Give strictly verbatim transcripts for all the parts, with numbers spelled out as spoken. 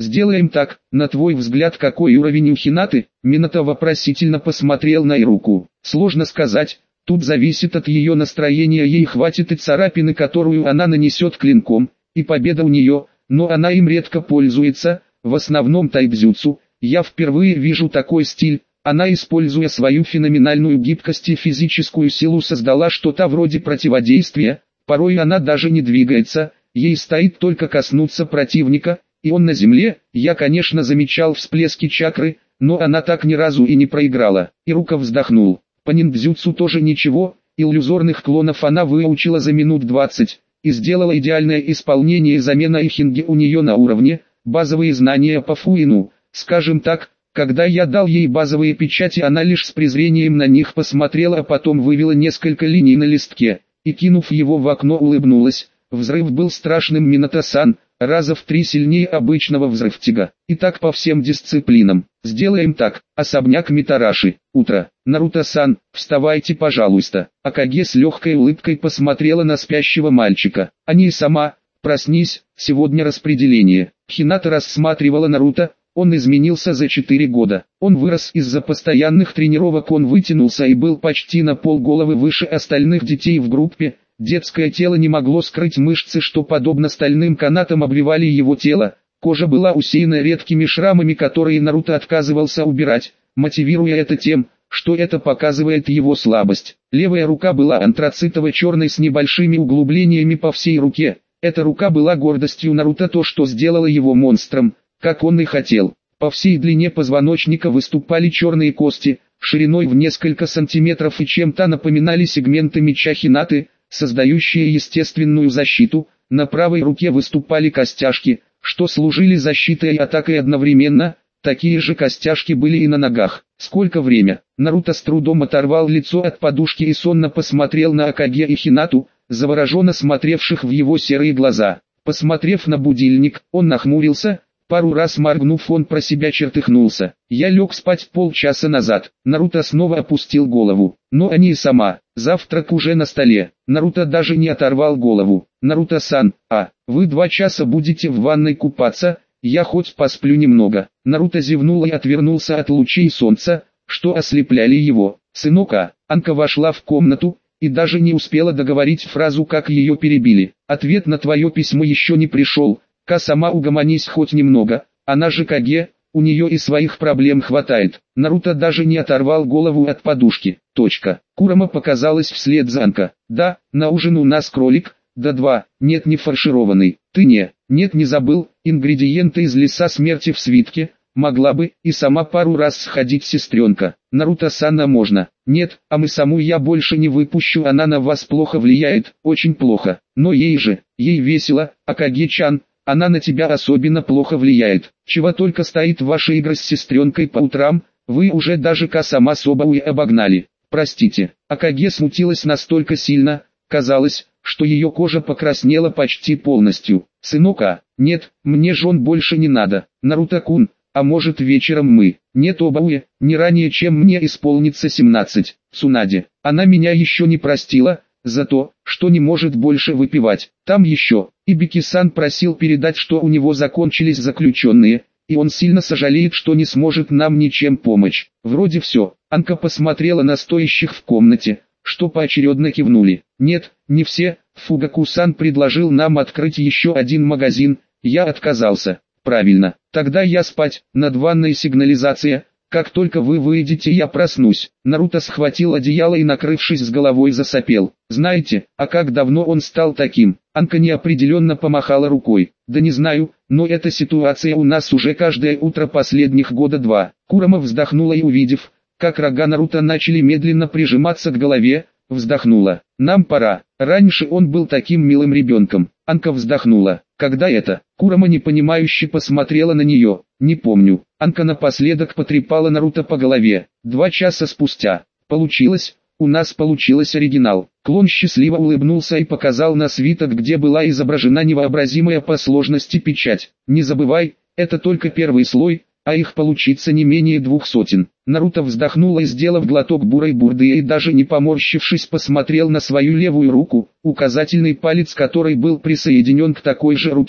Сделаем так, на твой взгляд какой уровень у Хинаты? Минато вопросительно посмотрел на Ируку. Сложно сказать, тут зависит от ее настроения, ей хватит и царапины, которую она нанесет клинком, и победа у нее, но она им редко пользуется, в основном тайбзюцу. Я впервые вижу такой стиль. Она, используя свою феноменальную гибкость и физическую силу, создала что-то вроде противодействия. Порой она даже не двигается, ей стоит только коснуться противника, и он на земле. Я, конечно, замечал всплески чакры, но она так ни разу и не проиграла. Ирука вздохнул. По ниндзюцу тоже ничего, иллюзорных клонов она выучила за минут двадцать, и сделала идеальное исполнение, замена Ихинги у нее на уровне, базовые знания по фуину, скажем так. Когда я дал ей базовые печати, она лишь с презрением на них посмотрела, а потом вывела несколько линий на листке, и, кинув его в окно, улыбнулась. Взрыв был страшным, Минато-сан, раза в три сильнее обычного взрывтяга. И так по всем дисциплинам. Сделаем так. Особняк Митараши. Утро. Наруто-сан, вставайте, пожалуйста. Акаге с легкой улыбкой посмотрела на спящего мальчика. Они и сама. Проснись, сегодня распределение. Хината рассматривала Наруто. Он изменился за четыре года. Он вырос из-за постоянных тренировок, он вытянулся и был почти на полголовы выше остальных детей в группе. Детское тело не могло скрыть мышцы, что подобно стальным канатам обвивали его тело. Кожа была усеяна редкими шрамами, которые Наруто отказывался убирать, мотивируя это тем, что это показывает его слабость. Левая рука была антрацитово-черной с небольшими углублениями по всей руке. Эта рука была гордостью Наруто, то, что сделало его монстром, как он и хотел. По всей длине позвоночника выступали черные кости, шириной в несколько сантиметров и чем-то напоминали сегменты меча Хинаты, создающие естественную защиту. На правой руке выступали костяшки, что служили защитой и атакой одновременно. Такие же костяшки были и на ногах. Сколько время? Наруто с трудом оторвал лицо от подушки и сонно посмотрел на Акаге и Хинату, завороженно смотревших в его серые глаза. Посмотрев на будильник, он нахмурился. Пару раз моргнув, он про себя чертыхнулся. Я лег спать полчаса назад. Наруто снова опустил голову. Но они и сама. Завтрак уже на столе. Наруто даже не оторвал голову. Наруто-сан, а, вы два часа будете в ванной купаться? Я хоть посплю немного. Наруто зевнул и отвернулся от лучей солнца, что ослепляли его. Сынок, а, Анка вошла в комнату и даже не успела договорить фразу, как ее перебили. Ответ на твое письмо еще не пришел. Ка, сама угомонись хоть немного, она же Каге, у нее и своих проблем хватает. Наруто даже не оторвал голову от подушки. Точка. Курама показалась вслед за Анка. Да, на ужин у нас кролик, да два, нет, не фаршированный. Ты не, нет, не забыл, ингредиенты из леса смерти в свитке. Могла бы и сама пару раз сходить, сестренка. Наруто-сана можно. Нет, а мы саму я больше не выпущу, она на вас плохо влияет, очень плохо. Но ей же, ей весело, Акаге-чан. Она на тебя особенно плохо влияет. Чего только стоит ваша игра с сестренкой по утрам, вы уже даже Ка-сама Собауи обогнали. Простите, Акаге смутилась настолько сильно, казалось, что ее кожа покраснела почти полностью. Сынок, а, нет, мне жен больше не надо. Наруто-кун, а может вечером мы? Нет, Обауи, не ранее, чем мне исполнится семнадцать. Цунаде, она меня еще не простила за то, что не может больше выпивать. Там еще, Ибики-сан просил передать, что у него закончились заключенные, и он сильно сожалеет, что не сможет нам ничем помочь. Вроде все. Анка посмотрела на стоящих в комнате, что поочередно кивнули. Нет, не все. Фугаку-сан предложил нам открыть еще один магазин, я отказался. Правильно, тогда я спать, над ванной сигнализация. Как только вы выйдете, я проснусь. Наруто схватил одеяло и, накрывшись с головой, засопел. Знаете, а как давно он стал таким? Анка неопределенно помахала рукой. Да не знаю, но эта ситуация у нас уже каждое утро последних года два. Курама вздохнула и, увидев, как рога Наруто начали медленно прижиматься к голове, вздохнула. Нам пора. Раньше он был таким милым ребенком. Анка вздохнула. Когда это? Курама непонимающе посмотрела на нее. Не помню. Анка напоследок потрепала Наруто по голове. Два часа спустя. Получилось? У нас получилось оригинал. Клон счастливо улыбнулся и показал на свиток, где была изображена невообразимая по сложности печать. Не забывай, это только первый слой, а их получится не менее двух сотен. Наруто вздохнул и, сделав глоток бурой бурды и даже не поморщившись, посмотрел на свою левую руку, указательный палец которой был присоединен к такой же руке.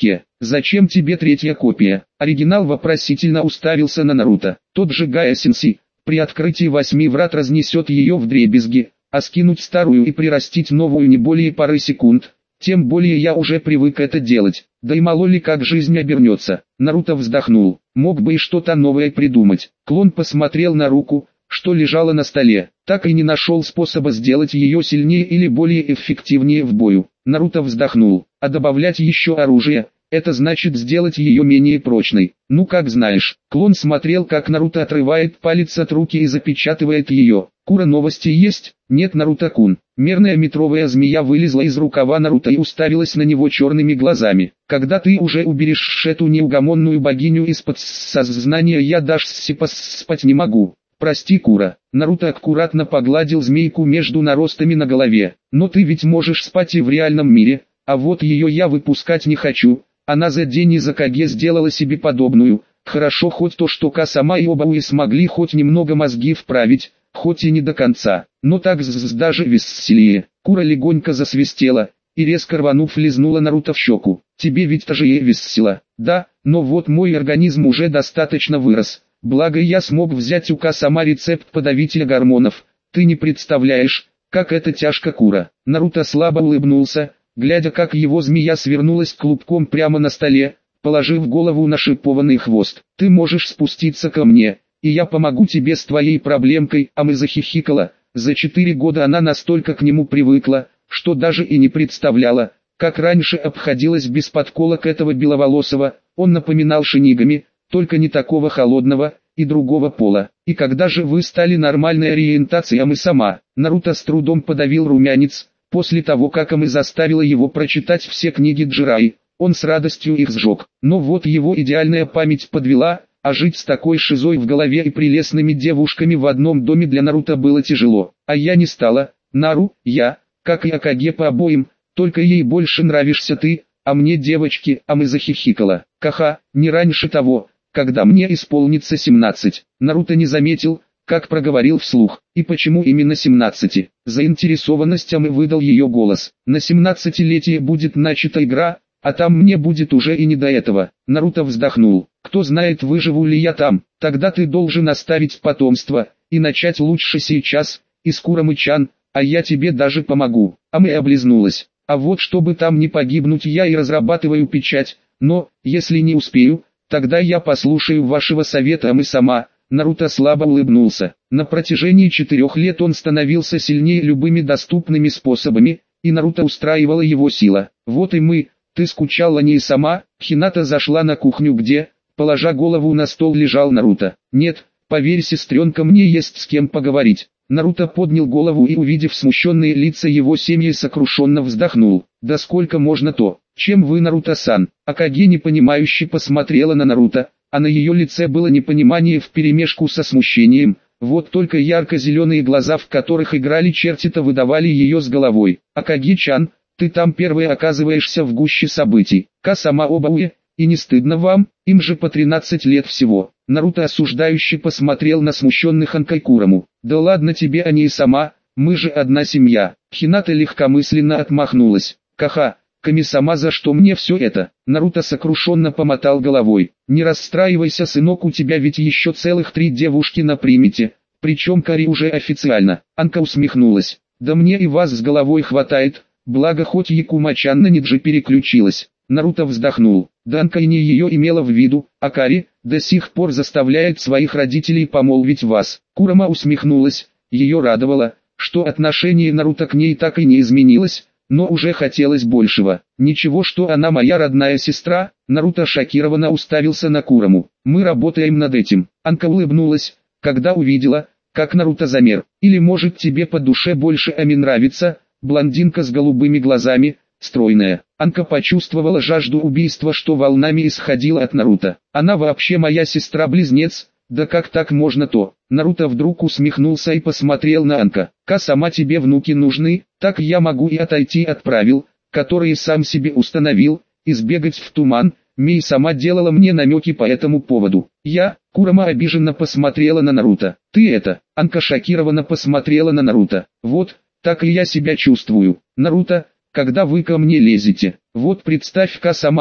Зачем тебе третья копия? Оригинал вопросительно уставился на Наруто. Тот же Гая Сенси, при открытии восьми врат разнесет ее вдребезги, а скинуть старую и прирастить новую не более пары секунд. Тем более я уже привык это делать, да и мало ли как жизнь обернется. Наруто вздохнул, мог бы и что-то новое придумать. Клон посмотрел на руку, что лежала на столе, так и не нашел способа сделать ее сильнее или более эффективнее в бою. Наруто вздохнул, а добавлять еще оружие, это значит сделать ее менее прочной. Ну как знаешь. Клон смотрел, как Наруто отрывает палец от руки и запечатывает ее. Кура, новости есть? Нет, Наруто-кун. Мерная метровая змея вылезла из рукава Наруто и уставилась на него черными глазами. Когда ты уже уберешь эту неугомонную богиню из-под сознания, я даже спать не могу. Прости, Кура. Наруто аккуратно погладил змейку между наростами на голове. Но ты ведь можешь спать и в реальном мире, а вот ее я выпускать не хочу. Она за день из Акаге сделала себе подобную. Хорошо хоть то, что Ка-сама и Обауи смогли хоть немного мозги вправить, хоть и не до конца, но так даже веселее. Кура легонько засвистела и резко рванув лизнула Наруто в щеку. Тебе ведь тоже и весело. Да, но вот мой организм уже достаточно вырос. Благо я смог взять у Ка-сама рецепт подавителя гормонов. Ты не представляешь, как это тяжко, Кура. Наруто слабо улыбнулся, глядя, как его змея свернулась клубком прямо на столе, положив голову на шипованный хвост. Ты можешь спуститься ко мне, и я помогу тебе с твоей проблемкой. А мы захихикала. За четыре года она настолько к нему привыкла, что даже и не представляла, как раньше обходилась без подколок этого беловолосого. Он напоминал Шинигами, только не такого холодного и другого пола. И когда же вы стали нормальной ориентацией, а мы сама? Наруто с трудом подавил румянец. После того, как Ами заставила его прочитать все книги Джирай, он с радостью их сжег. Но вот его идеальная память подвела, а жить с такой шизой в голове и прелестными девушками в одном доме для Наруто было тяжело. А я не стала. Нару, я, как и Акаге по обоим, только ей больше нравишься ты, а мне девочки. Ами захихикала. Ха-ха, не раньше того, когда мне исполнится семнадцать. Наруто не заметил, как проговорил вслух. И почему именно семнадцати? Заинтересованность Ами выдал ее голос. На семнадцатилетие будет начата игра, а там мне будет уже и не до этого. Наруто вздохнул. Кто знает, выживу ли я там. Тогда ты должен оставить потомство, и начать лучше сейчас, из Курамы-чан, а я тебе даже помогу. Ами облизнулась. А вот чтобы там не погибнуть, я и разрабатываю печать, но, если не успею, тогда я послушаю вашего совета, Ами сама. Наруто слабо улыбнулся. На протяжении четырех лет он становился сильнее любыми доступными способами, и Наруто устраивала его сила. Вот и мы, ты скучала не и сама. Хината зашла на кухню, где, положа голову на стол, лежал Наруто. Нет, поверь, сестренка, мне есть с кем поговорить. Наруто поднял голову и, увидев смущенные лица его семьи, сокрушенно вздохнул. Да сколько можно то? Чем вы, Наруто-сан? Акаге непонимающе посмотрела на Наруто, а на ее лице было непонимание вперемешку со смущением. Вот только ярко-зеленые глаза, в которых играли черти-то, выдавали ее с головой. Акаге-чан, ты там первый оказываешься в гуще событий. Ка-сама Обауэ, и не стыдно вам? Им же по тринадцать лет всего. Наруто осуждающе посмотрел на смущенных Анкай-Кураму. Да ладно тебе, а не и сама, мы же одна семья. Хината легкомысленно отмахнулась. Ха-ха. Ками-сама, за что мне все это? Наруто сокрушенно помотал головой. Не расстраивайся, сынок, у тебя ведь еще целых три девушки на примете, причем Кари уже официально. Анка усмехнулась. Да мне и вас с головой хватает, благо хоть Якума-чан на Ниджи переключилась. Наруто вздохнул. Да Анка и не ее имела в виду, а Кари до сих пор заставляет своих родителей помолвить вас. Курама усмехнулась. Ее радовало, что отношение Наруто к ней так и не изменилось, но уже хотелось большего. Ничего, что она моя родная сестра. Наруто шокированно уставился на Кураму. Мы работаем над этим. Анка улыбнулась, когда увидела, как Наруто замер. Или может тебе по душе больше Ами нравится? Блондинка с голубыми глазами, стройная. Анка почувствовала жажду убийства, что волнами исходила от Наруто. Она вообще моя сестра-близнец. Да как так можно-то? Наруто вдруг усмехнулся и посмотрел на Анка. Ка-сама, тебе внуки нужны? Так я могу и отойти от правил, которые сам себе установил, и сбегать в туман. Мей сама делала мне намеки по этому поводу. Я, Курама обиженно посмотрела на Наруто. Ты это? Анка шокированно посмотрела на Наруто. Вот, так и я себя чувствую. Наруто, когда вы ко мне лезете? Вот представь, Ка-сама,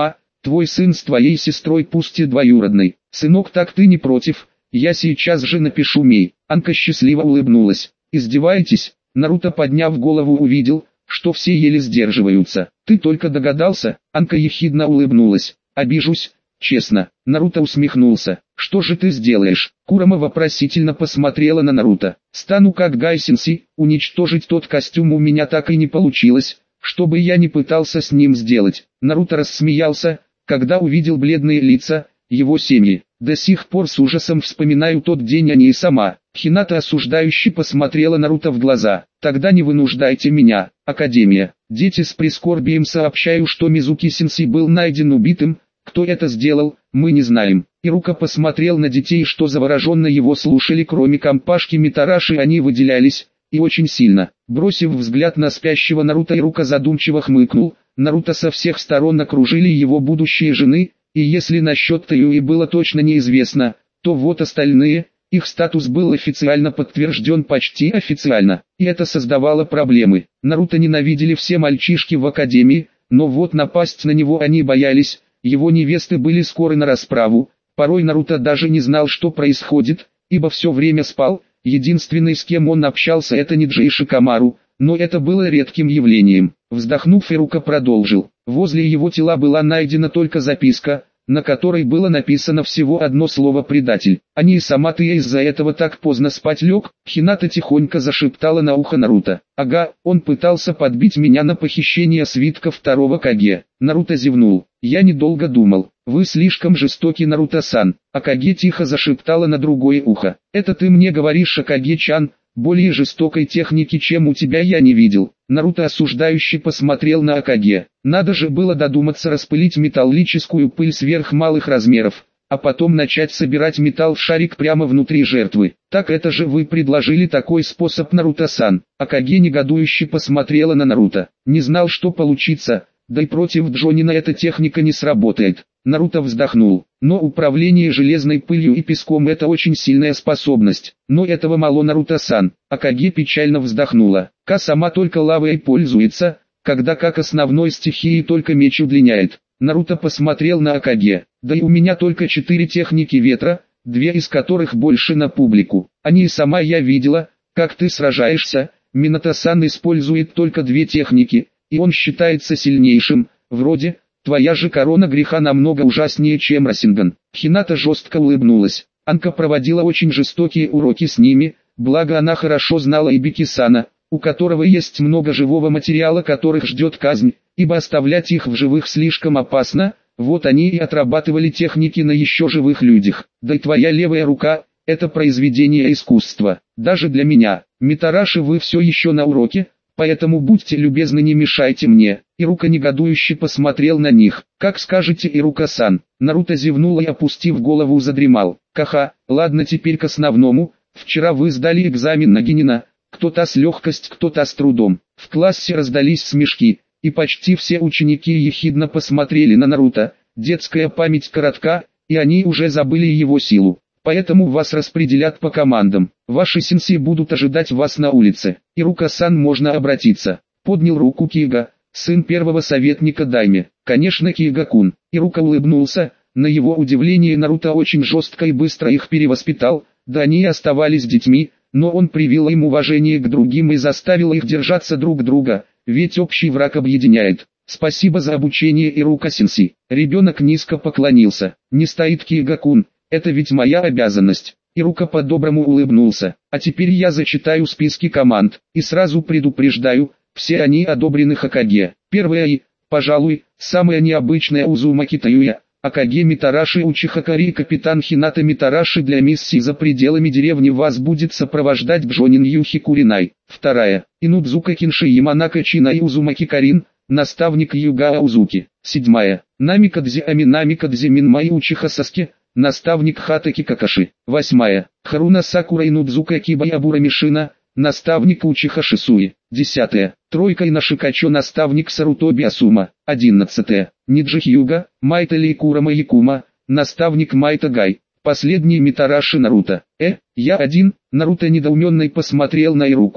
твой сын с твоей сестрой пусть и двоюродный. Сынок, так ты не против? Я сейчас же напишу Мей. Анка счастливо улыбнулась. Издеваетесь? Наруто, подняв голову, увидел, что все еле сдерживаются. Ты только догадался? Анка ехидно улыбнулась. Обижусь, честно. Наруто усмехнулся. Что же ты сделаешь? Курама вопросительно посмотрела на Наруто. Стану как Гай-сенсей, уничтожить тот костюм у меня так и не получилось, что бы я ни пытался с ним сделать. Наруто рассмеялся, когда увидел бледные лица его семьи. До сих пор с ужасом вспоминаю тот день, а не и сама. Хината осуждающе посмотрела Наруто в глаза. Тогда не вынуждайте меня, Академия. Дети, с прискорбием сообщаю, что Мизуки-сенсей был найден убитым. Кто это сделал, мы не знаем. Ирука посмотрел на детей, что завороженно его слушали, кроме компашки Митараши они выделялись, и очень сильно. Бросив взгляд на спящего Наруто, Ирука задумчиво хмыкнул. Наруто со всех сторон окружили его будущие жены, и если насчет Тэюи было точно неизвестно, то вот остальные, их статус был официально подтвержден, почти официально, и это создавало проблемы. Наруто ненавидели все мальчишки в Академии, но вот напасть на него они боялись, его невесты были скоры на расправу, порой Наруто даже не знал, что происходит, ибо все время спал, единственный, с кем он общался, это Ниджи Шикамару, но это было редким явлением. Вздохнув, Ирука продолжил. Возле его тела была найдена только записка, на которой было написано всего одно слово «предатель». А не и сама ты из-за этого так поздно спать лег? Хината тихонько зашептала на ухо Наруто. Ага, он пытался подбить меня на похищение свитка второго Каге. Наруто зевнул. Я недолго думал. Вы слишком жестоки, Наруто-сан. Акаге тихо зашептала на другое ухо. Это ты мне говоришь, Акаге-чан? Более жестокой техники, чем у тебя, я не видел. Наруто осуждающе посмотрел на Акаге. Надо же было додуматься распылить металлическую пыль сверх малых размеров, а потом начать собирать металл в шарик прямо внутри жертвы. Так это же вы предложили такой способ, Наруто-сан. Акаге негодующе посмотрела на Наруто. Не знал, что получится, да и против Джонина эта техника не сработает. Наруто вздохнул. Но управление железной пылью и песком — это очень сильная способность. Но этого мало, Наруто-сан. Акаге печально вздохнула. Ка сама только лавой пользуется, когда как основной стихией только меч удлиняет. Наруто посмотрел на Акаге. Да и у меня только четыре техники ветра, две из которых больше на публику. Они и сама я видела, как ты сражаешься. Минато-сан использует только две техники, и он считается сильнейшим, вроде... Твоя же корона греха намного ужаснее, чем Расинган. Хината жестко улыбнулась. Анка проводила очень жестокие уроки с ними, благо она хорошо знала Ибики-сана, у которого есть много живого материала, которых ждет казнь, ибо оставлять их в живых слишком опасно, вот они и отрабатывали техники на еще живых людях. Да и твоя левая рука – это произведение искусства, даже для меня. Митараши, вы все еще на уроке? Поэтому будьте любезны, не мешайте мне. Ирука негодующе посмотрел на них. Как скажете, Ирука-сан. Наруто зевнул и, опустив голову, задремал. Ха-ха, ладно, теперь к основному. Вчера вы сдали экзамен на генина. Кто-то с легкостью, кто-то с трудом. В классе раздались смешки, и почти все ученики ехидно посмотрели на Наруто. Детская память коротка, и они уже забыли его силу. Поэтому вас распределят по командам. Ваши сенсей будут ожидать вас на улице. Ирука-сан, можно обратиться. Поднял руку Кига, сын первого советника Дайме. Конечно, Кига-кун. Ирука улыбнулся. На его удивление, Наруто очень жестко и быстро их перевоспитал. Да они и оставались детьми, но он привил им уважение к другим и заставил их держаться друг друга, ведь общий враг объединяет. Спасибо за обучение, Ирука-сенсей. Ребенок низко поклонился. Не стоит, Кига-кун. Это ведь моя обязанность. Ирука по-доброму улыбнулся. А теперь я зачитаю списки команд, и сразу предупреждаю, все они одобрены Хокаге. Первая и, пожалуй, самая необычная Узумаки Тэюя, Акаге Митараши Учихакари, капитан Хината Митараши. Для миссии за пределами деревни вас будет сопровождать Бжонин Юхи Куринай. Вторая, Инудзука Кинши Яманака Чина и Узумаки Карин, наставник Юга Узуки. Седьмая, Намикадзи Аминамикадзи Минмай Учиха Саске, наставник Хатаки Какаши. Восьмая, Харуна Сакура Инудзука Кибаябура Мишина, наставник Учиха Шисуи. Десятая, Тройка Инашикачо, наставник Сарутоби Асума. Одиннадцатая, Ниджи Хьюга, Майта Лейкурама Якума, наставник Майта Гай. Последний Митараши Наруто. Э, я один? Наруто недоуменно посмотрел на Ируку,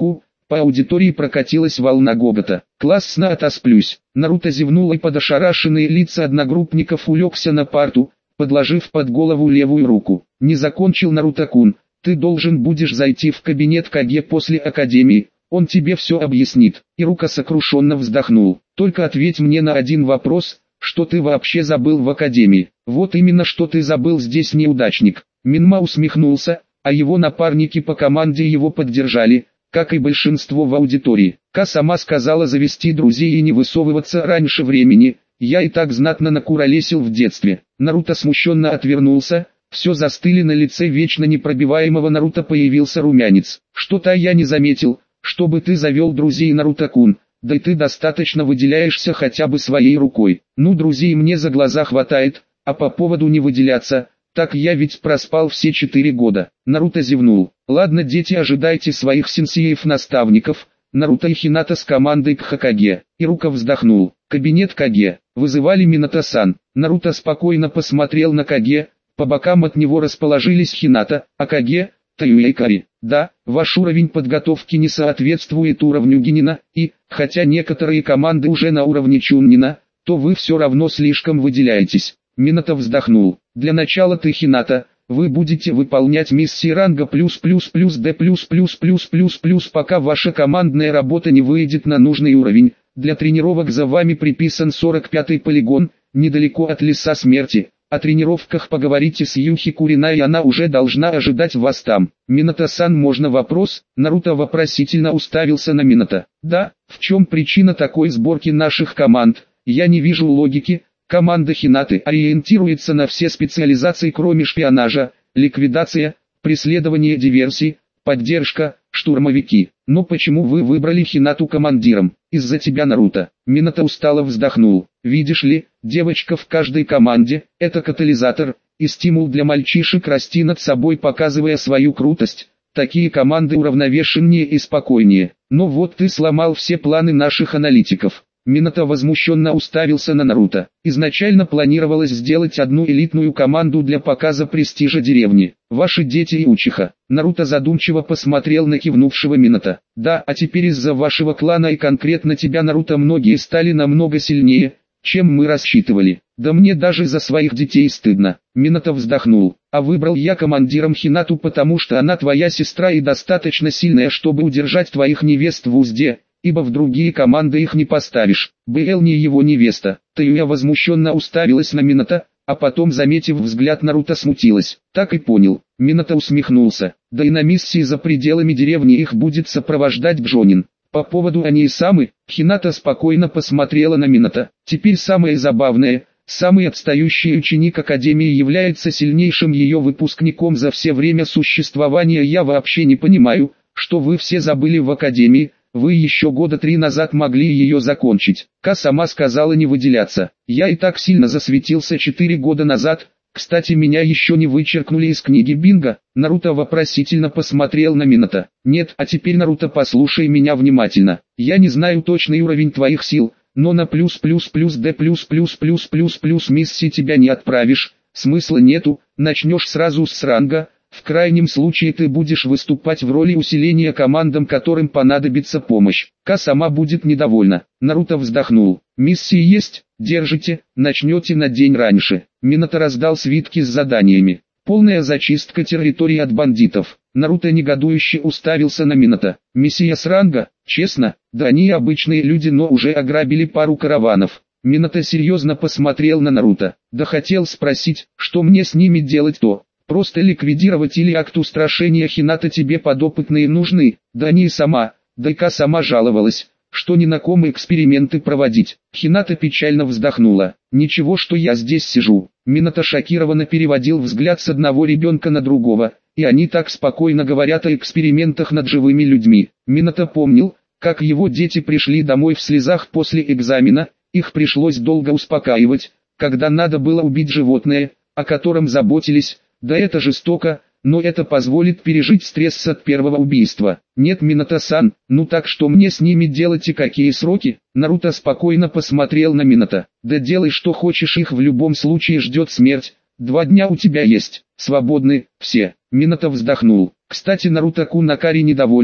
По аудитории прокатилась волна гогота. Классно, отосплюсь. Наруто зевнул и под ошарашенные лица одногруппников улегся на парту, подложив под голову левую руку. Не закончил, Наруто-кун. Ты должен будешь зайти в кабинет Каге после академии. Он тебе все объяснит. Ирука сокрушенно вздохнул. Только ответь мне на один вопрос. Что ты вообще забыл в академии? Вот именно, что ты забыл здесь, неудачник. Минма усмехнулся, а его напарники по команде его поддержали, как и большинство в аудитории. Ка сама сказала завести друзей и не высовываться раньше времени. Я и так знатно накуролесил в детстве. Наруто смущенно отвернулся. Все застыли на лице вечно непробиваемого Наруто, появился румянец. Что-то я не заметил, чтобы ты завел друзей, Наруто-кун. Да и ты достаточно выделяешься хотя бы своей рукой. Ну, друзей мне за глаза хватает, а по поводу не выделяться, так я ведь проспал все четыре года. Наруто зевнул. Ладно, дети, ожидайте своих сенсеев-наставников. Наруто и Хината с командой к Хокаге. Ирука вздохнул. Кабинет Каге. Вызывали Минато-сан. Наруто спокойно посмотрел на Каге. По бокам от него расположились Хината, а Каге — Таюэйкари. Да, ваш уровень подготовки не соответствует уровню Генина, и, хотя некоторые команды уже на уровне Чуннина, то вы все равно слишком выделяетесь. Минато вздохнул. Для начала ты, Хината, вы будете выполнять миссии ранга плюс плюс плюс Д плюс плюс плюс плюс плюс, пока ваша командная работа не выйдет на нужный уровень. Для тренировок за вами приписан сорок пятый полигон, недалеко от леса смерти. О тренировках поговорите с Юхи Куриной, и она уже должна ожидать вас там. Минато-сан, можно вопрос? Наруто вопросительно уставился на Минато. Да, в чем причина такой сборки наших команд? Я не вижу логики. Команда Хинаты ориентируется на все специализации, кроме шпионажа, ликвидация, преследование диверсий, поддержка, штурмовики. Но почему вы выбрали Хинату командиром? Из-за тебя, Наруто. Минато устало вздохнул. Видишь ли, девочка в каждой команде – это катализатор и стимул для мальчишек расти над собой, показывая свою крутость. Такие команды уравновешеннее и спокойнее. Но вот ты сломал все планы наших аналитиков. Минато возмущенно уставился на Наруто. Изначально планировалось сделать одну элитную команду для показа престижа деревни. Ваши дети и учиха. Наруто задумчиво посмотрел на кивнувшего Минато. Да, а теперь из-за вашего клана и конкретно тебя, Наруто, многие стали намного сильнее, чем мы рассчитывали. Да мне даже за своих детей стыдно. Минато вздохнул. А выбрал я командиром Хинату, потому что она твоя сестра и достаточно сильная, чтобы удержать твоих невест в узде. Ибо в другие команды их не поставишь. БЛ не его невеста. Таюя возмущенно уставилась на Минато, а потом, заметив взгляд Наруто, смутилась. Так и понял. Минато усмехнулся. Да и на миссии за пределами деревни их будет сопровождать Джонин. По поводу Они-самы, Хината спокойно посмотрела на Минато. Теперь самое забавное, самый отстающий ученик Академии является сильнейшим ее выпускником за все время существования. Я вообще не понимаю, что вы все забыли в Академии. Вы еще года три назад могли ее закончить. Ка сама сказала не выделяться. Я и так сильно засветился четыре года назад. Кстати, меня еще не вычеркнули из книги Бинго. Наруто вопросительно посмотрел на Минато. Нет, а теперь, Наруто, послушай меня внимательно. Я не знаю точный уровень твоих сил, но на плюс плюс плюс Д плюс плюс плюс плюс плюс миссии тебя не отправишь. Смысла нету, начнешь сразу с ранга. В крайнем случае ты будешь выступать в роли усиления командам, которым понадобится помощь. Ка сама будет недовольна. Наруто вздохнул. Миссии есть, держите, начнете на день раньше. Минато раздал свитки с заданиями. Полная зачистка территории от бандитов. Наруто негодующе уставился на Минато. Миссия с ранга? Честно? Да они обычные люди, но уже ограбили пару караванов. Минато серьезно посмотрел на Наруто. Да хотел спросить, что мне с ними делать-то? Просто ликвидировать или акт устрашения? Хината, тебе подопытные нужны? Да не и сама. Дайка сама жаловалась, что ни на ком эксперименты проводить. Хината печально вздохнула. Ничего, что я здесь сижу. Минато шокированно переводил взгляд с одного ребенка на другого, и они так спокойно говорят о экспериментах над живыми людьми. Минато помнил, как его дети пришли домой в слезах после экзамена, их пришлось долго успокаивать, когда надо было убить животное, о котором заботились. Да это жестоко, но это позволит пережить стресс от первого убийства. Нет, Минато-сан, ну так что мне с ними делать и какие сроки? Наруто спокойно посмотрел на Минато. Да делай что хочешь, их в любом случае ждет смерть. Два дня у тебя есть, свободны, все. Минато вздохнул. Кстати, Наруто-кун, Акари недовольна,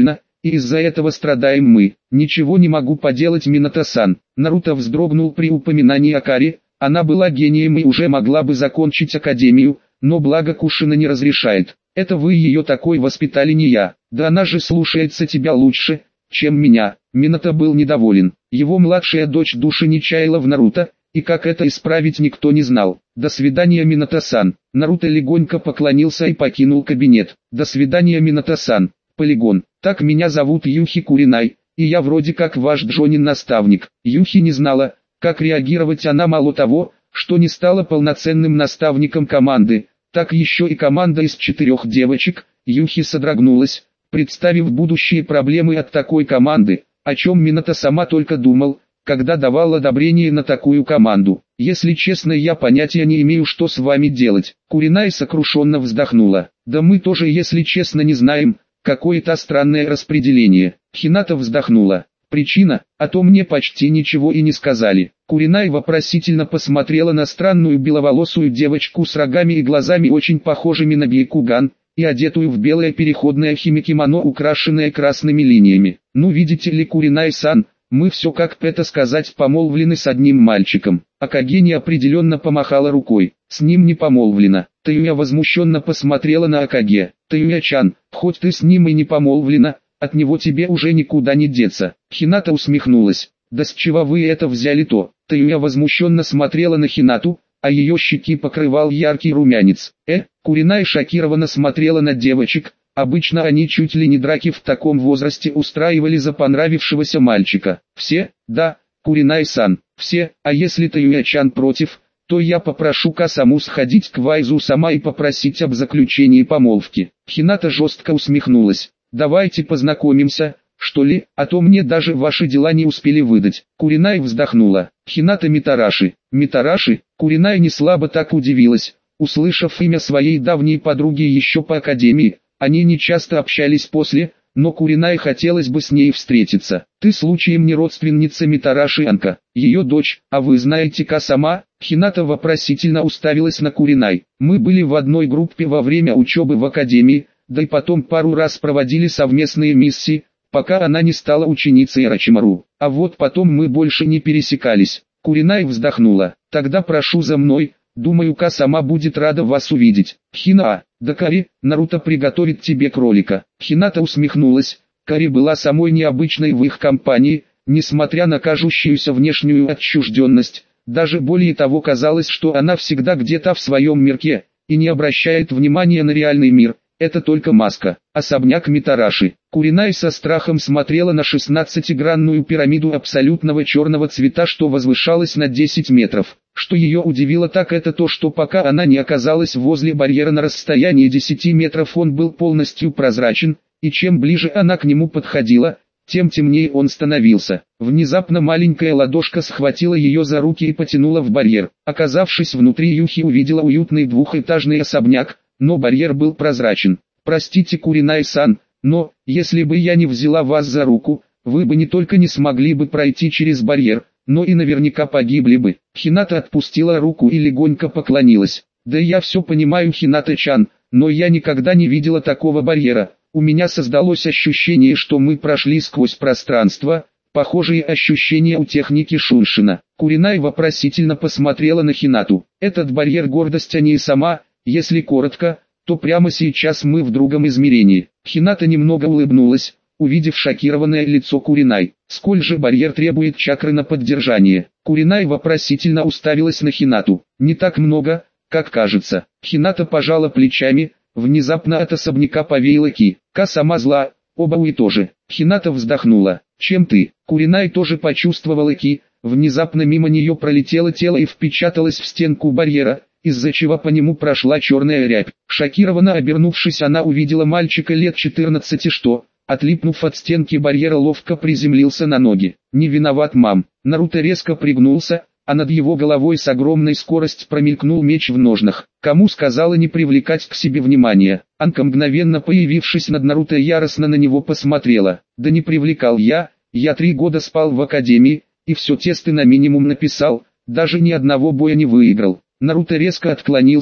и из-за этого страдаем мы. Ничего не могу поделать, Минато-сан. Наруто вздрогнул при упоминании Акари. Она была гением и уже могла бы закончить академию, но благо Кушина не разрешает. Это вы ее такой воспитали, не я. Да она же слушается тебя лучше, чем меня. Минато был недоволен. Его младшая дочь души не чаяла в Наруто, и как это исправить никто не знал. До свидания, Минато-сан. Наруто легонько поклонился и покинул кабинет. До свидания, Минато-сан. Полигон. Так меня зовут Юхи Куринай, и я вроде как ваш Джонин-наставник. Юхи не знала, как реагировать. Она мало того, что не стала полноценным наставником команды, так еще и команда из четырех девочек. Юхи содрогнулась, представив будущие проблемы от такой команды, о чем Минато сама только думал, когда давал одобрение на такую команду. Если честно, я понятия не имею, что с вами делать. Куринай сокрушенно вздохнула. Да мы тоже, если честно, не знаем. Какое-то странное распределение. Хината вздохнула. Причина, а то мне почти ничего и не сказали. Куринай вопросительно посмотрела на странную беловолосую девочку с рогами и глазами, очень похожими на Бейкуган, и одетую в белое переходное химикимоно, украшенное красными линиями. Ну, видите ли, Куринай-сан, мы все, как это сказать, помолвлены с одним мальчиком. Акаги неопределенно помахала рукой. С ним не помолвлена. Таюя возмущенно посмотрела на Акаги. Таюя-чан, хоть ты с ним и не помолвлена, от него тебе уже никуда не деться. Хината усмехнулась. Да с чего вы это взяли-то? Таюя возмущенно смотрела на Хинату, а ее щеки покрывал яркий румянец. Э, Куринай шокированно смотрела на девочек. Обычно они чуть ли не драки в таком возрасте устраивали за понравившегося мальчика. Все? Да, Куринай-сан, все. А если Таюя-чан против, то я попрошу Касаму сходить к Вайзу сама и попросить об заключении помолвки. Хината жестко усмехнулась. Давайте познакомимся, что ли, а то мне даже ваши дела не успели выдать. Куринай вздохнула. Хината Митараши. Митараши? Куринай не слабо так удивилась, услышав имя своей давней подруги еще по академии. Они не часто общались после, но Куринай хотелось бы с ней встретиться. Ты случаем не родственница Митараши Анка, ее дочь, а вы знаете Касама? Хината вопросительно уставилась на Куринай. Мы были в одной группе во время учебы в академии, да и потом пару раз проводили совместные миссии, пока она не стала ученицей Орочимару. А вот потом мы больше не пересекались. Куринай вздохнула. Тогда прошу за мной. Думаю, Касама будет рада вас увидеть. Хина, да Кари, Наруто приготовит тебе кролика. Хината усмехнулась. Кари была самой необычной в их компании, несмотря на кажущуюся внешнюю отчужденность. Даже более того, казалось, что она всегда где-то в своем мирке, и не обращает внимания на реальный мир. Это только маска. Особняк Митараши. Куринай со страхом смотрела на шестнадцатигранную пирамиду абсолютного черного цвета, что возвышалась на десять метров. Что ее удивило, так это то, что пока она не оказалась возле барьера на расстоянии десяти метров, он был полностью прозрачен, и чем ближе она к нему подходила, тем темнее он становился. Внезапно маленькая ладошка схватила ее за руки и потянула в барьер. Оказавшись внутри, Юхи увидела уютный двухэтажный особняк, но барьер был прозрачен. Простите, Куринай-сан, но, если бы я не взяла вас за руку, вы бы не только не смогли бы пройти через барьер, но и наверняка погибли бы. Хината отпустила руку и легонько поклонилась. Да я все понимаю, Хината-чан, но я никогда не видела такого барьера. У меня создалось ощущение, что мы прошли сквозь пространство. Похожие ощущения у техники Шуншина. Куринай вопросительно посмотрела на Хинату. Этот барьер гордость, а не сама. Если коротко, то прямо сейчас мы в другом измерении. Хината немного улыбнулась, увидев шокированное лицо Куринай. Сколь же барьер требует чакры на поддержание? Куринай вопросительно уставилась на Хинату. Не так много, как кажется. Хината пожала плечами, внезапно от особняка повеяло ки. Ка сама зла, оба уи тоже. Хината вздохнула. Чем ты? Куринай тоже почувствовала ки. Внезапно мимо нее пролетело тело и впечаталось в стенку барьера, из-за чего по нему прошла черная рябь. Шокированно обернувшись, она увидела мальчика лет четырнадцати, что, отлипнув от стенки барьера, ловко приземлился на ноги. «Не виноват, мам». Наруто резко пригнулся, а над его головой с огромной скоростью промелькнул меч в ножнах. Кому сказала не привлекать к себе внимания? Анка, мгновенно появившись над Наруто, яростно на него посмотрела. «Да не привлекал я, я три года спал в академии, и все тесты на минимум написал, даже ни одного боя не выиграл». Наруто резко отклонился,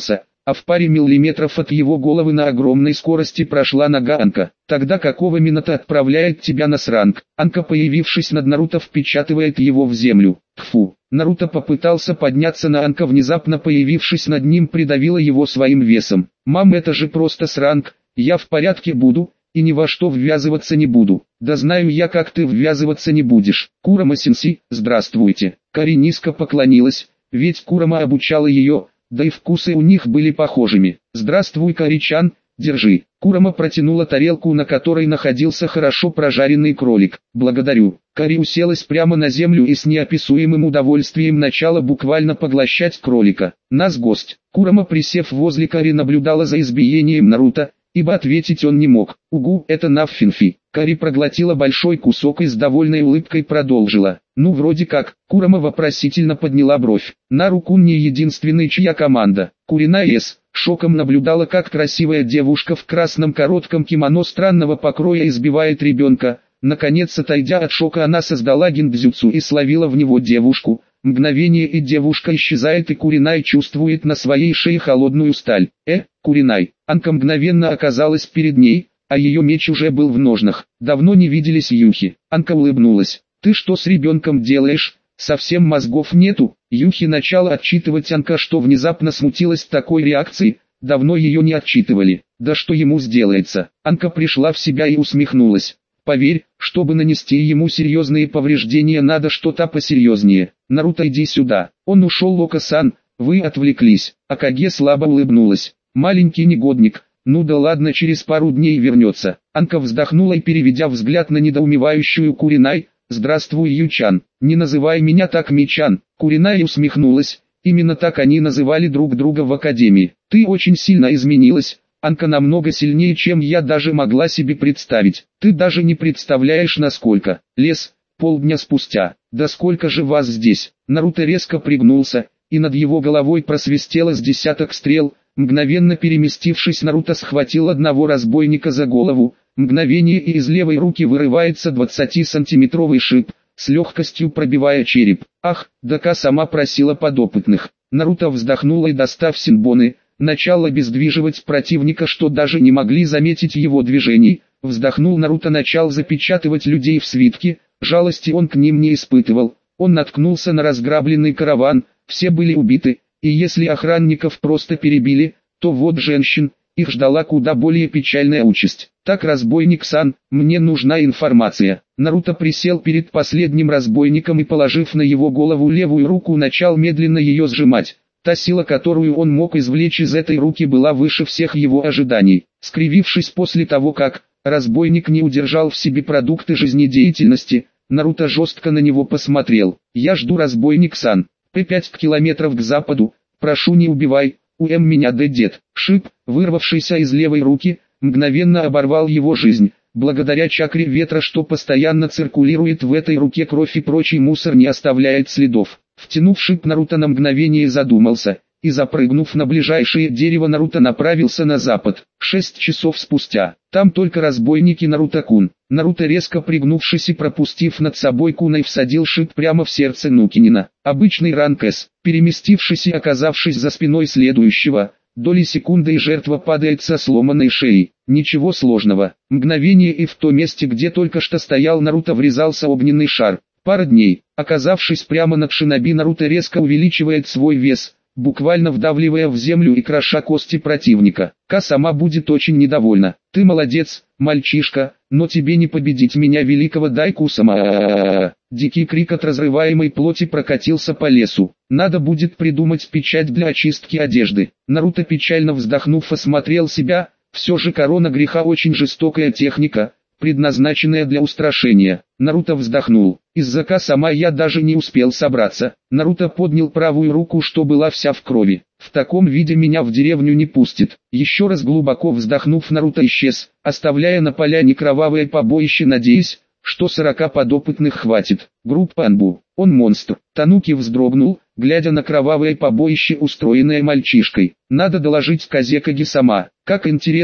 а в паре миллиметров от его головы на огромной скорости прошла нога Анка. Тогда какого Минато отправляет тебя на сранг? Анка, появившись над Наруто, впечатывает его в землю. Тьфу. Наруто попытался подняться на Анка, внезапно появившись над ним, придавила его своим весом. Мам, это же просто сранг, я в порядке буду, и ни во что ввязываться не буду. Да знаю я, как ты ввязываться не будешь. Курама-сенсей, здравствуйте. Кари низко поклонилась, ведь Курама обучала ее, да и вкусы у них были похожими. Здравствуй, Кари-чан, держи. Курама протянула тарелку, на которой находился хорошо прожаренный кролик. Благодарю. Кари уселась прямо на землю и с неописуемым удовольствием начала буквально поглощать кролика. Нас гость. Курама, присев возле Кари, наблюдала за избиением Наруто, ибо ответить он не мог. Угу, это Наффинфи. Кари проглотила большой кусок и с довольной улыбкой продолжила. Ну вроде как. Курама вопросительно подняла бровь. Нару-кун не единственный, чья команда. Куриная С шоком наблюдала, как красивая девушка в красном коротком кимоно странного покроя избивает ребенка. Наконец, отойдя от шока, она создала гиндзюцу и словила в него девушку. Мгновение, и девушка исчезает, и Куринай чувствует на своей шее холодную сталь. Э, Куринай. Анка мгновенно оказалась перед ней, а ее меч уже был в ножнах. Давно не виделись, Юхи. Анка улыбнулась. Ты что с ребенком делаешь? Совсем мозгов нету? Юхи начала отчитывать Анка, что внезапно смутилась такой реакцией. Давно ее не отчитывали. Да что ему сделается? Анка пришла в себя и усмехнулась. Поверь, чтобы нанести ему серьезные повреждения, надо что-то посерьезнее. Наруто, иди сюда. Он ушел, Лока-сан, вы отвлеклись. Акаге слабо улыбнулась. Маленький негодник. Ну да ладно, через пару дней вернется. Анка вздохнула и, переведя взгляд на недоумевающую Куринай: здравствуй, Ючан. Не называй меня так, Мичан. Куринай усмехнулась. Именно так они называли друг друга в академии. Ты очень сильно изменилась. Анка, намного сильнее, чем я даже могла себе представить. Ты даже не представляешь, насколько. Лес, полдня спустя. Да сколько же вас здесь? Наруто резко пригнулся, и над его головой просвистело с десяток стрел. Мгновенно переместившись, Наруто схватил одного разбойника за голову. Мгновение, и из левой руки вырывается двадцатисантиметровый шип, с легкостью пробивая череп. Ах, Дака сама просила подопытных. Наруто вздохнул и, достав синбоны, начал обездвиживать противника, что даже не могли заметить его движений. Вздохнул Наруто, начал запечатывать людей в свитке. Жалости он к ним не испытывал. Он наткнулся на разграбленный караван, все были убиты, и если охранников просто перебили, то вот женщин, их ждала куда более печальная участь. Так, разбойник-сан, мне нужна информация. Наруто присел перед последним разбойником и, положив на его голову левую руку, начал медленно ее сжимать. Та сила, которую он мог извлечь из этой руки, была выше всех его ожиданий. Скривившись после того, как разбойник не удержал в себе продукты жизнедеятельности, Наруто жестко на него посмотрел. «Я жду, разбойник-сан. П пять километров к западу. Прошу, не убивай. Уэм меня, да дед». Шип, вырвавшийся из левой руки, мгновенно оборвал его жизнь. Благодаря чакре ветра, что постоянно циркулирует в этой руке, кровь и прочий мусор не оставляет следов. Втянув шип, Наруто на мгновение задумался, и, запрыгнув на ближайшее дерево, Наруто направился на запад. Шесть часов спустя. Там только разбойники, Наруто-кун. Наруто, резко пригнувшись и пропустив над собой куной, всадил шип прямо в сердце Нукинина. Обычный ранг С. Переместившись и оказавшись за спиной следующего, доли секунды, и жертва падает со сломанной шеей. Ничего сложного. Мгновение, и в то месте, где только что стоял Наруто, врезался огненный шар. Пара дней. Оказавшись прямо над шиноби, Наруто резко увеличивает свой вес, буквально вдавливая в землю и кроша кости противника. Ка сама будет очень недовольна. Ты молодец, мальчишка, но тебе не победить меня, великого Дайку-сама. Дикий крик от разрываемой плоти прокатился по лесу. Надо будет придумать печать для очистки одежды. Наруто, печально вздохнув, осмотрел себя. Все же корона греха очень жестокая техника, предназначенная для устрашения. Наруто вздохнул. Из-за Ка сама я даже не успел собраться. Наруто поднял правую руку, что была вся в крови. В таком виде меня в деревню не пустит. Еще раз глубоко вздохнув, Наруто исчез, оставляя на поляне кровавое побоище, надеясь, что сорока подопытных хватит. Группа Анбу. Он монстр. Тануки вздрогнул, глядя на кровавое побоище, устроенное мальчишкой. Надо доложить Казекаге сама. Как интересно,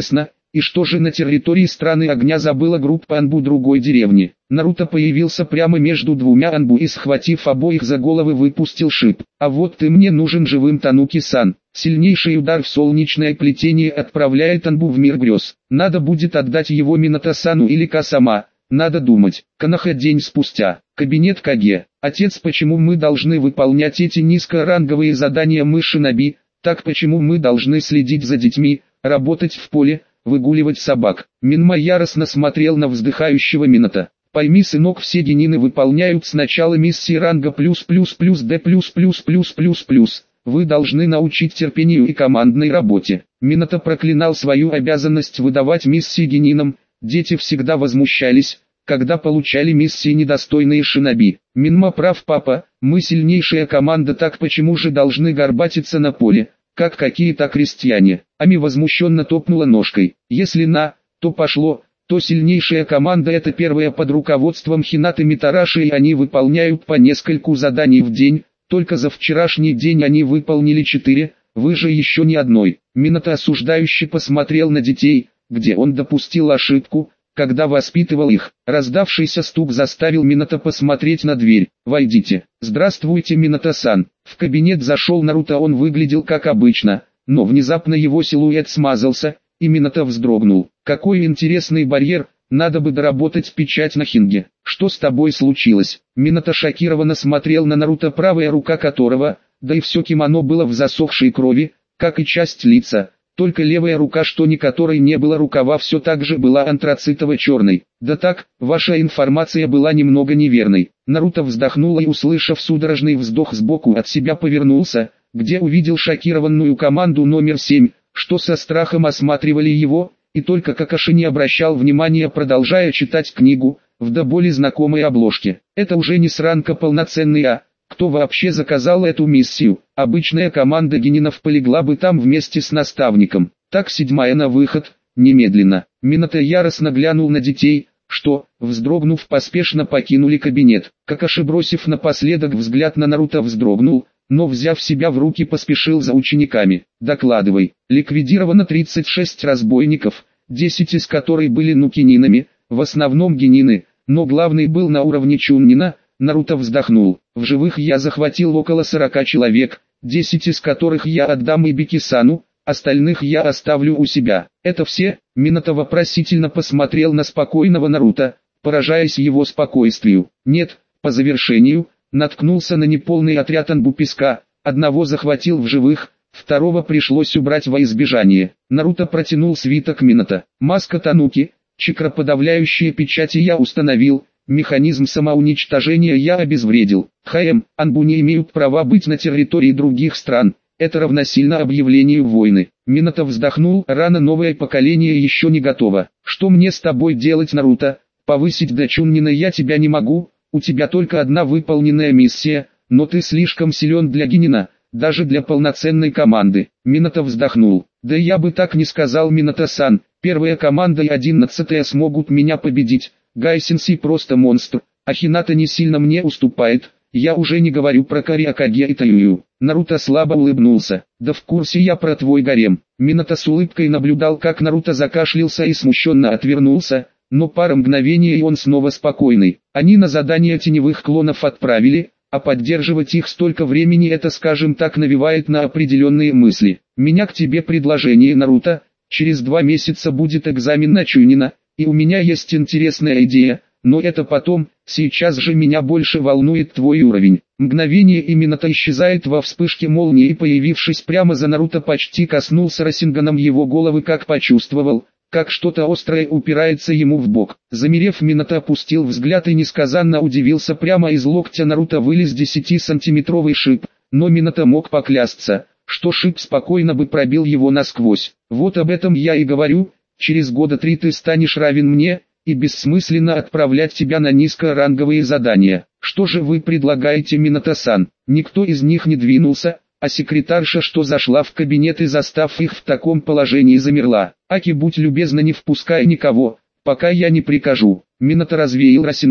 И что же на территории страны огня забыла группа Анбу другой деревни? Наруто появился прямо между двумя Анбу и, схватив обоих за головы, выпустил шип. А вот ты мне нужен живым, Тануки-сан. Сильнейший удар в солнечное плетение отправляет Анбу в мир грез. Надо будет отдать его Минато-сану или Касама. Надо думать. Коноха день спустя. Кабинет Каге. Отец, почему мы должны выполнять эти низкоранговые задания, мы шиноби? Так почему мы должны следить за детьми, работать в поле, выгуливать собак? Минма яростно смотрел на вздыхающего Минато. Пойми, сынок, все генины выполняют сначала миссии ранга плюс плюс плюс Д плюс плюс плюс плюс плюс. Вы должны научить терпению и командной работе. Минато проклинал свою обязанность выдавать миссии генинам. Дети всегда возмущались, когда получали миссии недостойные шиноби. Минма прав, папа, мы сильнейшая команда, так почему же должны горбатиться на поле, как какие-то крестьяне? Ами возмущенно топнула ножкой. Если на то пошло, то сильнейшая команда — это первая под руководством Хинаты Митараши, и они выполняют по нескольку заданий в день. Только за вчерашний день они выполнили четыре, вы же еще ни одной. Минато осуждающе посмотрел на детей, где он допустил ошибку, когда воспитывал их. Раздавшийся стук заставил Минато посмотреть на дверь. «Войдите». «Здравствуйте, Минато-сан». В кабинет зашел Наруто, он выглядел как обычно, но внезапно его силуэт смазался, и Минато вздрогнул. «Какой интересный барьер, надо бы доработать печать на хинге. Что с тобой случилось?» Минато шокированно смотрел на Наруто, правая рука которого, да и все кимоно было в засохшей крови, как и часть лица. Только левая рука, что ни которой не было рукава, все так же была антрацитово-черной. «Да так, ваша информация была немного неверной». Наруто вздохнул и, услышав судорожный вздох, сбоку от себя повернулся, где увидел шокированную команду номер семь, что со страхом осматривали его, и только Какаши не обращал внимания, продолжая читать книгу, в до боли знакомой обложке. Это уже не сранка полноценный, а... Кто вообще заказал эту миссию? Обычная команда генинов полегла бы там вместе с наставником. Так, седьмая на выход, немедленно. Минато яростно глянул на детей, что, вздрогнув, поспешно покинули кабинет. Какаши, бросив напоследок взгляд на Наруто, вздрогнул, но, взяв себя в руки, поспешил за учениками. «Докладывай. Ликвидировано тридцать шесть разбойников, десять из которых были нукининами, в основном генины, но главный был на уровне чуннина». Наруто вздохнул. «В живых я захватил около сорока человек, десять из которых я отдам Ибики-сану, остальных я оставлю у себя». «Это все?» Минато вопросительно посмотрел на спокойного Наруто, поражаясь его спокойствию. «Нет, по завершению, наткнулся на неполный отряд Анбу песка, одного захватил в живых, второго пришлось убрать во избежание». Наруто протянул свиток Минато. «Маска Тануки, чакроподавляющие печати я установил, механизм самоуничтожения я обезвредил. ХМ, Анбу не имеют права быть на территории других стран, это равносильно объявлению войны». Минато вздохнул, рано, новое поколение еще не готово. «Что мне с тобой делать, Наруто? Повысить до чуннина я тебя не могу, у тебя только одна выполненная миссия, но ты слишком силен для генина, даже для полноценной команды». Минато вздохнул. «Да я бы так не сказал, Минато-сан, первая команда и одиннадцатая смогут меня победить. Гай-сенсей просто монстр, а Хината не сильно мне уступает, я уже не говорю про Кариакаге и Таюю». Наруто слабо улыбнулся. «Да в курсе я про твой гарем». Минато с улыбкой наблюдал, как Наруто закашлялся и смущенно отвернулся, но пара мгновений и он снова спокойный. Они на задание теневых клонов отправили, а поддерживать их столько времени, это, скажем так, навевает на определенные мысли. «Меня к тебе предложение, Наруто, через два месяца будет экзамен на чуннина. И у меня есть интересная идея, но это потом, сейчас же меня больше волнует твой уровень». Мгновение, и Минато исчезает во вспышке молнии, и, появившись прямо за Наруто, почти коснулся Расинганом его головы, как почувствовал, как что-то острое упирается ему в бок. Замерев, Минато опустил взгляд и несказанно удивился, прямо из локтя Наруто вылез десятисантиметровый шип, но Минато мог поклясться, что шип спокойно бы пробил его насквозь. «Вот об этом я и говорю. Через года три ты станешь равен мне, и бессмысленно отправлять тебя на низкоранговые задания». «Что же вы предлагаете, Минато-сан?» Никто из них не двинулся, а секретарша, что зашла в кабинет и, застав их в таком положении, замерла. «Аки, будь любезна, не впускай никого, пока я не прикажу». Минато развеял Расинган,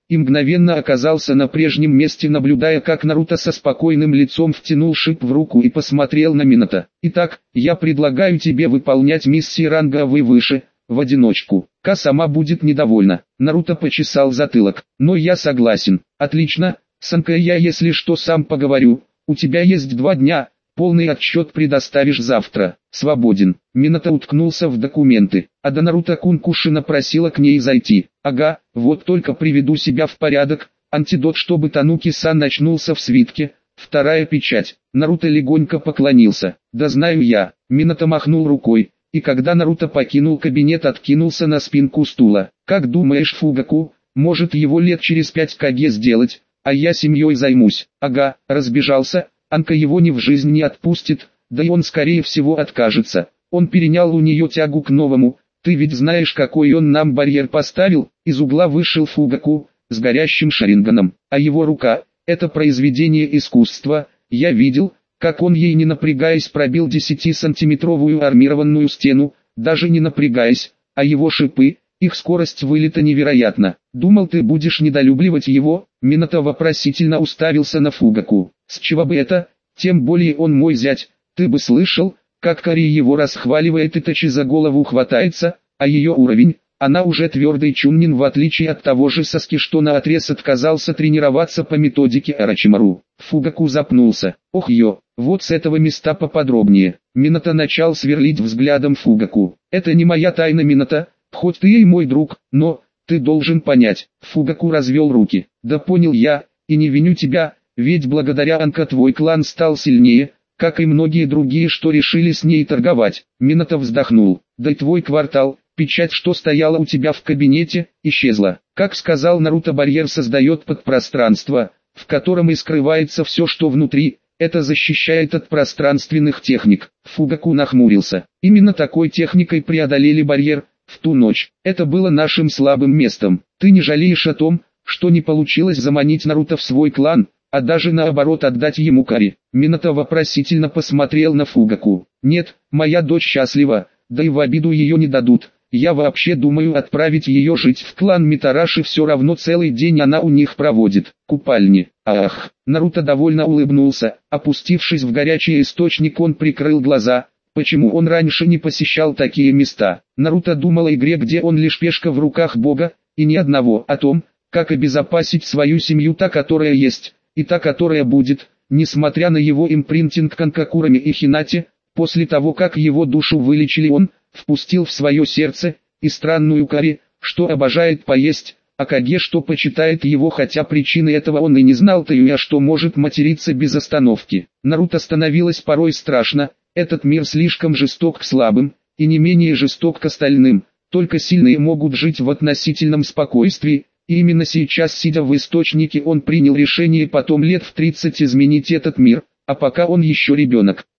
и мгновенно оказался на прежнем месте, наблюдая, как Наруто со спокойным лицом втянул шип в руку и посмотрел на Минато. «Итак, я предлагаю тебе выполнять миссии ранга «Вы выше», в одиночку. Ка сама будет недовольна». Наруто почесал затылок. «Но я согласен». «Отлично, Санка, я если что сам поговорю. У тебя есть два дня, полный отчет предоставишь завтра. Свободен». Минато уткнулся в документы. А до Наруто-кун Кушина просила к ней зайти. «Ага, вот только приведу себя в порядок. Антидот, чтобы Тануки-сан очнулся в свитке. Вторая печать». Наруто легонько поклонился. «Да знаю я». Минато махнул рукой, и когда Наруто покинул кабинет, откинулся на спинку стула. «Как думаешь, Фугаку, может его лет через пять Каге сделать, а я семьей займусь?» «Ага», разбежался, Анка его ни в жизнь не отпустит, да и он скорее всего откажется. Он перенял у нее тягу к новому. «Ты ведь знаешь, какой он нам барьер поставил?» Из угла вышел Фугаку, с горящим шаринганом, а его рука — это произведение искусства. Я видел, как он ей не напрягаясь пробил десятисантиметровую армированную стену, даже не напрягаясь, а его шипы, их скорость вылета невероятна. «Думал, ты будешь недолюбливать его?» Минато вопросительно уставился на Фугаку. «С чего бы это? Тем более он мой зять. Ты бы слышал, как Кори его расхваливает и Тачи за голову хватается, а ее уровень, она уже твердый чуннин, в отличие от того же Саски, что наотрез отказался тренироваться по методике Орочимару». Фугаку запнулся. «Ох ё, вот с этого места поподробнее». Минато начал сверлить взглядом Фугаку. «Это не моя тайна, Минато, хоть ты и мой друг, но ты должен понять». Фугаку развел руки. «Да понял я, и не виню тебя, ведь благодаря Анка твой клан стал сильнее, как и многие другие, что решили с ней торговать». Минато вздохнул. «Да и твой квартал, печать, что стояла у тебя в кабинете, исчезла. Как сказал Наруто, барьер создает подпространство, в котором и скрывается все, что внутри. Это защищает от пространственных техник». Фугаку нахмурился. «Именно такой техникой преодолели барьер в ту ночь. Это было нашим слабым местом. Ты не жалеешь о том, что не получилось заманить Наруто в свой клан, а даже наоборот отдать ему Кори?» Минато вопросительно посмотрел на Фугаку. «Нет, моя дочь счастлива, да и в обиду ее не дадут. Я вообще думаю отправить ее жить в клан Митараши, все равно целый день она у них проводит. Купальни». «Ах!» Наруто довольно улыбнулся. Опустившись в горячий источник, он прикрыл глаза. Почему он раньше не посещал такие места? Наруто думал о игре, где он лишь пешка в руках бога, и ни одного о том, как обезопасить свою семью, та, которая есть, и та, которая будет. Несмотря на его импринтинг Канкакурами и Хинате, после того, как его душу вылечили, он впустил в свое сердце и странную Кори, что обожает поесть, а Каге, что почитает его, хотя причины этого он и не знал, Таюя, что может материться без остановки. Наруто становилось порой страшно. Этот мир слишком жесток к слабым, и не менее жесток к остальным. Только сильные могут жить в относительном спокойствии, и именно сейчас, сидя в источнике, он принял решение потом лет в тридцать изменить этот мир, а пока он еще ребенок.